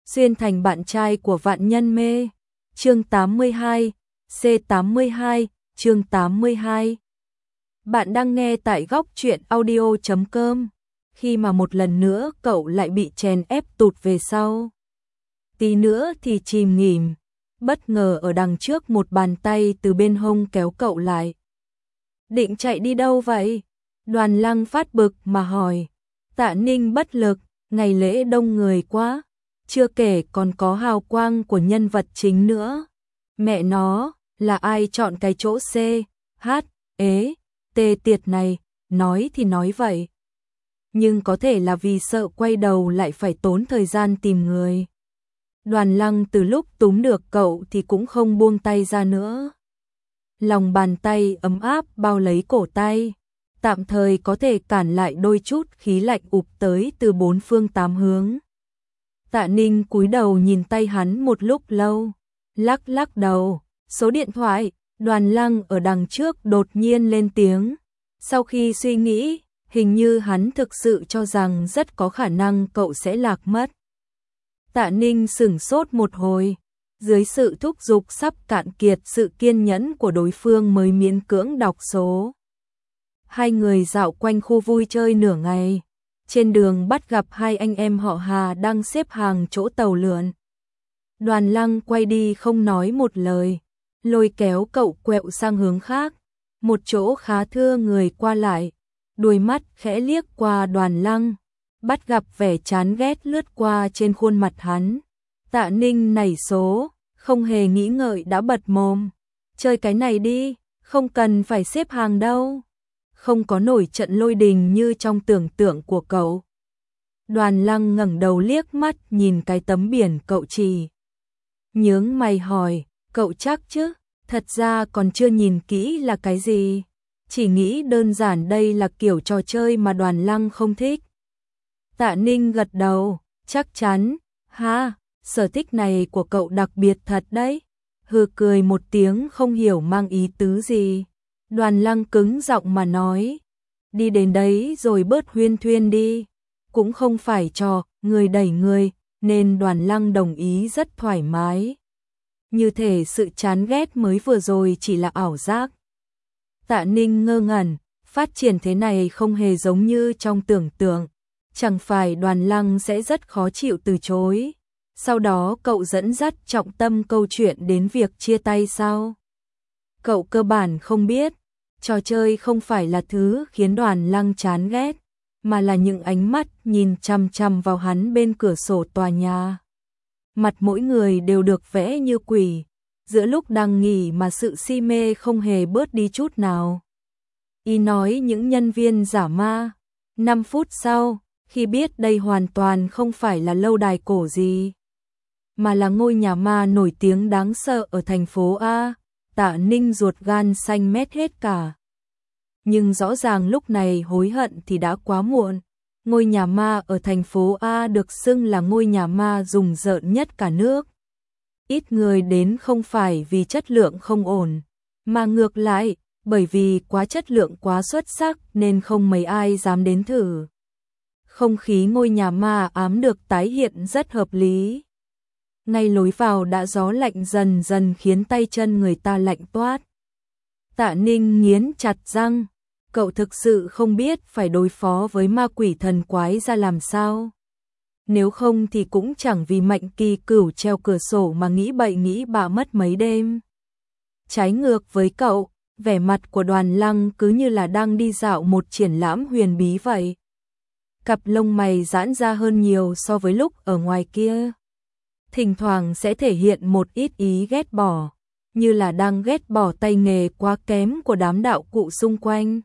xuyên thành bạn trai của vạn nhân mê. Chương 82, C82, chương 82. Bạn đang nghe tại góc truyện audio.com. Khi mà một lần nữa cậu lại bị chèn ép tụt về sau. Tí nữa thì chìm nghỉm, bất ngờ ở đằng trước một bàn tay từ bên hông kéo cậu lại. Định chạy đi đâu vậy? Đoàn Lăng phát bực mà hỏi. Tạ Ninh bất lực, ngày lễ đông người quá, chưa kể còn có hào quang của nhân vật chính nữa. Mẹ nó, là ai chọn cái chỗ C, H, ế, T tiệt này, nói thì nói vậy. Nhưng có thể là vì sợ quay đầu lại phải tốn thời gian tìm người. Đoàn Lăng từ lúc túm được cậu thì cũng không buông tay ra nữa. Lòng bàn tay ấm áp bao lấy cổ tay, tạm thời có thể cản lại đôi chút khí lạnh ụp tới từ bốn phương tám hướng. Tạ Ninh cúi đầu nhìn tay hắn một lúc lâu, lắc lắc đầu, số điện thoại. Đoàn Lăng ở đằng trước đột nhiên lên tiếng. Sau khi suy nghĩ, hình như hắn thực sự cho rằng rất có khả năng cậu sẽ lạc mất. Tạ Ninh sửng sốt một hồi, dưới sự thúc giục sắp cạn kiệt sự kiên nhẫn của đối phương mới miễn cưỡng đọc số. Hai người dạo quanh khu vui chơi nửa ngày, trên đường bắt gặp hai anh em họ Hà đang xếp hàng chỗ tàu lượn. Đoàn Lăng quay đi không nói một lời, lôi kéo cậu quẹo sang hướng khác, một chỗ khá thưa người qua lại, đuôi mắt khẽ liếc qua Đoàn Lăng, bắt gặp vẻ chán ghét lướt qua trên khuôn mặt hắn. Tạ Ninh nảy số, không hề nghĩ ngợi đã bật mồm. Chơi cái này đi, không cần phải xếp hàng đâu. Không có nổi trận lôi đình như trong tưởng tượng của cậu. Đoàn Lăng ngẩng đầu liếc mắt nhìn cái tấm biển cậu chỉ. Nhướng mày hỏi, cậu chắc chứ? Thật ra còn chưa nhìn kỹ là cái gì. Chỉ nghĩ đơn giản đây là kiểu trò chơi mà Đoàn Lăng không thích. Tạ Ninh gật đầu, chắc chắn. Ha, sở thích này của cậu đặc biệt thật đấy. Hừ cười một tiếng không hiểu mang ý tứ gì. Đoàn Lăng cứng giọng mà nói. Đi đến đấy rồi bớt huyên thuyên đi. Cũng không phải trò người đẩy người, nên Đoàn Lăng đồng ý rất thoải mái. Như thể sự chán ghét mới vừa rồi chỉ là ảo giác. Tạ Ninh ngơ ngẩn, phát triển thế này không hề giống như trong tưởng tượng. Chẳng phải Đoàn Lăng sẽ rất khó chịu từ chối. Sau đó cậu dẫn dắt trọng tâm câu chuyện đến việc chia tay sao? Cậu cơ bản không biết, trò chơi không phải là thứ khiến Đoàn Lăng chán ghét, mà là những ánh mắt nhìn chằm chằm vào hắn bên cửa sổ tòa nhà. Mặt mỗi người đều được vẽ như quỷ, giữa lúc đang nghỉ mà sự si mê không hề bớt đi chút nào. Y nói những nhân viên giả ma. 5 phút sau, khi biết đây hoàn toàn không phải là lâu đài cổ gì, mà là ngôi nhà ma nổi tiếng đáng sợ ở thành phố A, Tạ Ninh ruột gan xanh mét hết cả. Nhưng rõ ràng lúc này hối hận thì đã quá muộn. Ngôi nhà ma ở thành phố A được xưng là ngôi nhà ma rùng rợn nhất cả nước. Ít người đến không phải vì chất lượng không ổn, mà ngược lại, bởi vì quá chất lượng quá xuất sắc nên không mấy ai dám đến thử. Không khí ngôi nhà ma ám được tái hiện rất hợp lý. Ngay lối vào đã gió lạnh dần dần khiến tay chân người ta lạnh toát. Tạ Ninh nghiến chặt răng, cậu thực sự không biết phải đối phó với ma quỷ thần quái ra làm sao. Nếu không thì cũng chẳng vì Mạnh Kỳ Cửu treo cửa sổ mà nghĩ bậy nghĩ bạ mất mấy đêm. Trái ngược với cậu, vẻ mặt của Đoàn Lăng cứ như là đang đi dạo một triển lãm huyền bí vậy. Cặp lông mày giãn ra hơn nhiều so với lúc ở ngoài kia. Thỉnh thoảng sẽ thể hiện một ít ý ghét bỏ, như là đang ghét bỏ tay nghề quá kém của đám đạo cụ xung quanh.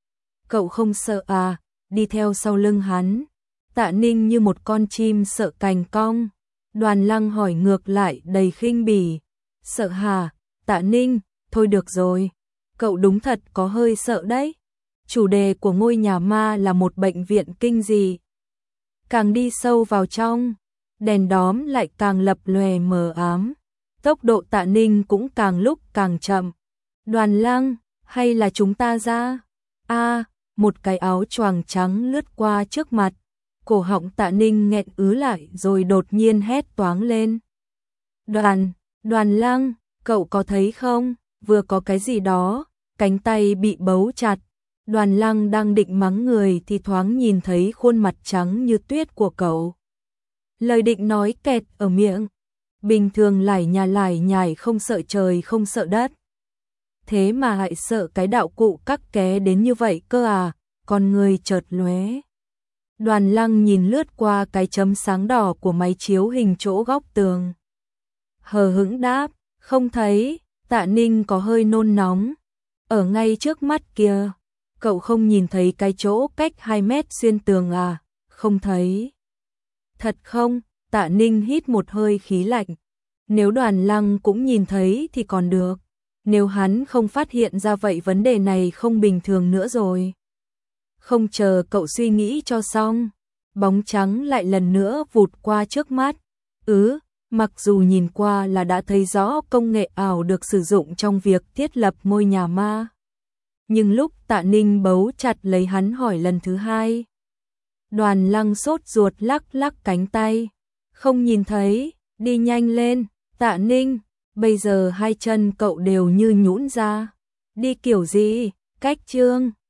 Cậu không sợ à? Đi theo sau lưng hắn. Tạ Ninh như một con chim sợ cành cong. Đoàn Lăng hỏi ngược lại đầy khinh bỉ. Sợ hả? Tạ Ninh, thôi được rồi. Cậu đúng thật có hơi sợ đấy. Chủ đề của ngôi nhà ma là một bệnh viện kinh dị. Càng đi sâu vào trong, đèn đóm lại càng lập lòe mờ ám. Tốc độ Tạ Ninh cũng càng lúc càng chậm. Đoàn Lăng, hay là chúng ta ra? Một cái áo choàng trắng lướt qua trước mặt. Cổ họng Tạ Ninh nghẹn ứ lại rồi đột nhiên hét toáng lên. Đoàn Lăng, cậu có thấy không? Vừa có cái gì đó, cánh tay bị bấu chặt. Đoàn Lăng đang định mắng người thì thoáng nhìn thấy khuôn mặt trắng như tuyết của cậu. Lời định nói kẹt ở miệng. Bình thường lải nhải không sợ trời không sợ đất. Thế mà lại sợ cái đạo cụ cắc ké đến như vậy cơ à, con người chợt lóe. Đoàn Lăng nhìn lướt qua cái chấm sáng đỏ của máy chiếu hình chỗ góc tường. Hờ hững đáp, không thấy. Tạ Ninh có hơi nôn nóng. Ở ngay trước mắt kia, cậu không nhìn thấy cái chỗ cách 2 mét xuyên tường à, không thấy. Thật không? Tạ Ninh hít một hơi khí lạnh. Nếu Đoàn Lăng cũng nhìn thấy thì còn được. Nếu hắn không phát hiện ra vậy vấn đề này không bình thường nữa rồi. Không chờ cậu suy nghĩ cho xong, bóng trắng lại lần nữa vụt qua trước mắt. Mặc dù nhìn qua là đã thấy rõ công nghệ ảo được sử dụng trong việc thiết lập ngôi nhà ma. Nhưng lúc Tạ Ninh bấu chặt lấy hắn hỏi lần thứ hai. Đoàn Lăng sốt ruột lắc cánh tay. Không nhìn thấy, đi nhanh lên, Tạ Ninh, bây giờ hai chân cậu đều như nhũn ra. Đi kiểu gì, cách chương.